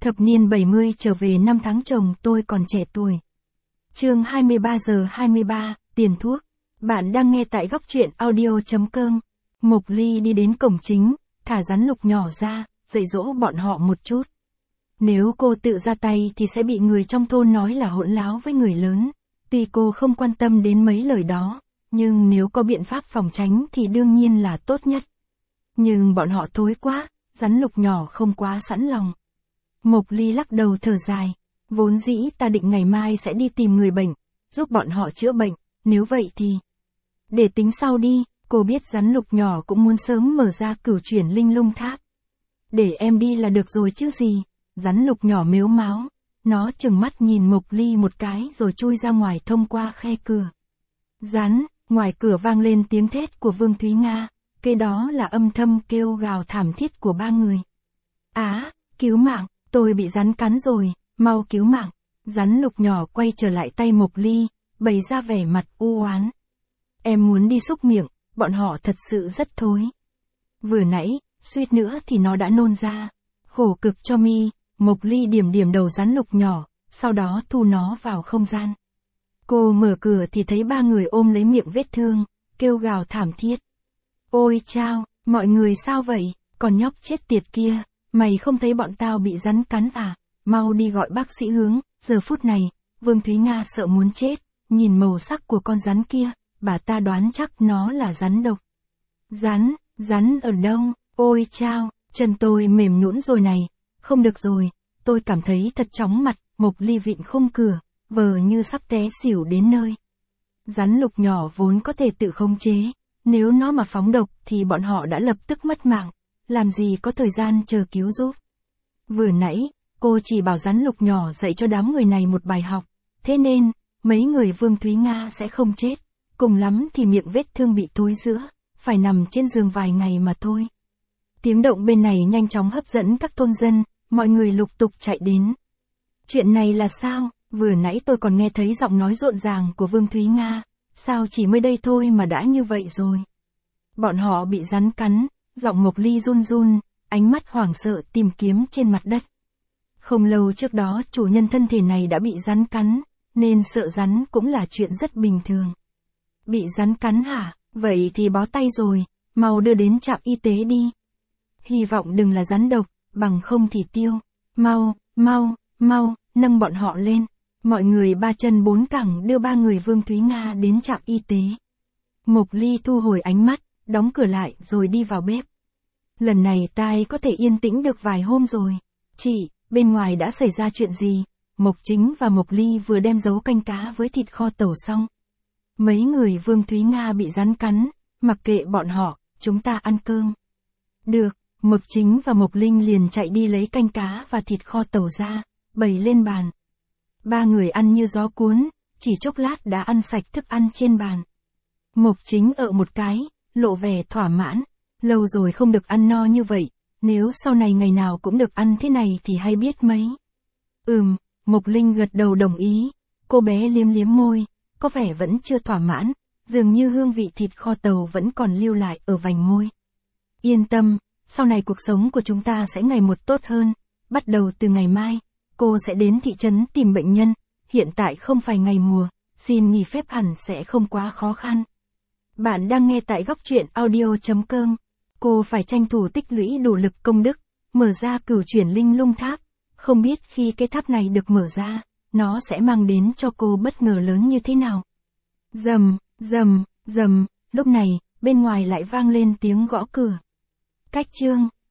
Thập niên 70 trở về năm tháng chồng tôi còn trẻ tuổi. Chương 23 giờ 23, tiền thuốc. Bạn đang nghe tại góc truyện audio.com. Mộc Ly đi đến cổng chính, thả rắn lục nhỏ ra, dạy dỗ bọn họ một chút. Nếu cô tự ra tay thì sẽ bị người trong thôn nói là hỗn láo với người lớn. Tuy cô không quan tâm đến mấy lời đó, nhưng nếu có biện pháp phòng tránh thì đương nhiên là tốt nhất. Nhưng bọn họ thối quá, rắn lục nhỏ không quá sẵn lòng. Mộc Ly lắc đầu thở dài, vốn dĩ ta định ngày mai sẽ đi tìm người bệnh, giúp bọn họ chữa bệnh, nếu vậy thì... Để tính sau đi, cô biết rắn lục nhỏ cũng muốn sớm mở ra cửu chuyển linh lung tháp. Để em đi là được rồi chứ gì, rắn lục nhỏ mếu máo, nó chừng mắt nhìn Mộc Ly một cái rồi chui ra ngoài thông qua khe cửa. Rắn, ngoài cửa vang lên tiếng thét của Vương Thúy Nga, kế đó là âm thầm kêu gào thảm thiết của ba người. Cứu mạng! Tôi bị rắn cắn rồi, mau cứu mạng. Rắn lục nhỏ quay trở lại tay Mộc Ly, bày ra vẻ mặt u oán. Em muốn đi xúc miệng, bọn họ thật sự rất thối. Vừa nãy, suýt nữa thì nó đã nôn ra. Khổ cực cho mi, Mộc Ly điểm đầu rắn lục nhỏ, sau đó thu nó vào không gian. Cô mở cửa thì thấy ba người ôm lấy miệng vết thương, kêu gào thảm thiết. Ôi chao, mọi người sao vậy, còn nhóc chết tiệt kia. Mày không thấy bọn tao bị rắn cắn à? Mau đi gọi bác sĩ Hướng. Giờ phút này, Vương Thúy Nga sợ muốn chết, nhìn màu sắc của con rắn kia, bà ta đoán chắc nó là rắn độc. Rắn ở đâu? Ôi chao, chân tôi mềm nhũn rồi này, không được rồi, tôi cảm thấy thật chóng mặt. Mộc Ly vịn khung cửa, vờ như sắp té xỉu đến nơi. Rắn lục nhỏ vốn có thể tự khống chế, nếu nó mà phóng độc thì bọn họ đã lập tức mất mạng. Làm gì có thời gian chờ cứu giúp. Vừa nãy, cô chỉ bảo rắn lục nhỏ dạy cho đám người này một bài học, thế nên, mấy người Vương Thúy Nga sẽ không chết, cùng lắm thì miệng vết thương bị thối rữa, phải nằm trên giường vài ngày mà thôi. Tiếng động bên này nhanh chóng hấp dẫn các thôn dân, mọi người lục tục chạy đến. Chuyện này là sao? Vừa nãy tôi còn nghe thấy giọng nói rộn ràng của Vương Thúy Nga, sao chỉ mới đây thôi mà đã như vậy rồi? Bọn họ bị rắn cắn. Giọng Mộc Ly run run, ánh mắt hoảng sợ tìm kiếm trên mặt đất. Không lâu trước đó chủ nhân thân thể này đã bị rắn cắn, nên sợ rắn cũng là chuyện rất bình thường. Bị rắn cắn hả? Vậy thì bó tay rồi, mau đưa đến trạm y tế đi. Hy vọng đừng là rắn độc, bằng không thì tiêu. Mau, nâng bọn họ lên. Mọi người ba chân bốn cẳng đưa ba người Vương Thúy Nga đến trạm y tế. Mộc Ly thu hồi ánh mắt, đóng cửa lại rồi đi vào bếp. Lần này tai có thể yên tĩnh được vài hôm rồi. Chị, bên ngoài đã xảy ra chuyện gì? Mộc Chính và Mộc Ly vừa đem nấu canh cá với thịt kho tàu xong. Mấy người Vương Thúy Nga bị rắn cắn, mặc kệ bọn họ, chúng ta ăn cơm. Được, Mộc Chính và Mộc Linh liền chạy đi lấy canh cá và thịt kho tàu ra, bày lên bàn. Ba người ăn như gió cuốn, chỉ chốc lát đã ăn sạch thức ăn trên bàn. Mộc Chính ợ một cái, lộ vẻ thỏa mãn, lâu rồi không được ăn no như vậy, nếu sau này ngày nào cũng được ăn thế này thì hay biết mấy. Mộc Linh gật đầu đồng ý, cô bé liếm môi, có vẻ vẫn chưa thỏa mãn, dường như hương vị thịt kho tàu vẫn còn lưu lại ở vành môi. Yên tâm, sau này cuộc sống của chúng ta sẽ ngày một tốt hơn, bắt đầu từ ngày mai, cô sẽ đến thị trấn tìm bệnh nhân, hiện tại không phải ngày mùa, xin nghỉ phép hẳn sẽ không quá khó khăn. Bạn đang nghe tại góc truyện audio.com. Cô phải tranh thủ tích lũy đủ lực công đức, mở ra cửu chuyển linh lung tháp. Không biết khi cái tháp này được mở ra, nó sẽ mang đến cho cô bất ngờ lớn như thế nào. Rầm, lúc này, bên ngoài lại vang lên tiếng gõ cửa. Cách chương.